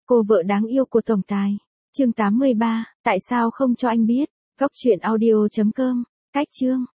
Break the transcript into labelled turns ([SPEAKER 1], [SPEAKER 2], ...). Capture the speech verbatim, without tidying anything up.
[SPEAKER 1] Cô vợ đáng yêu của tổng tài. Chương tám mươi ba, tại sao không cho anh biết? Góc truyện audio chấm com. Cách chương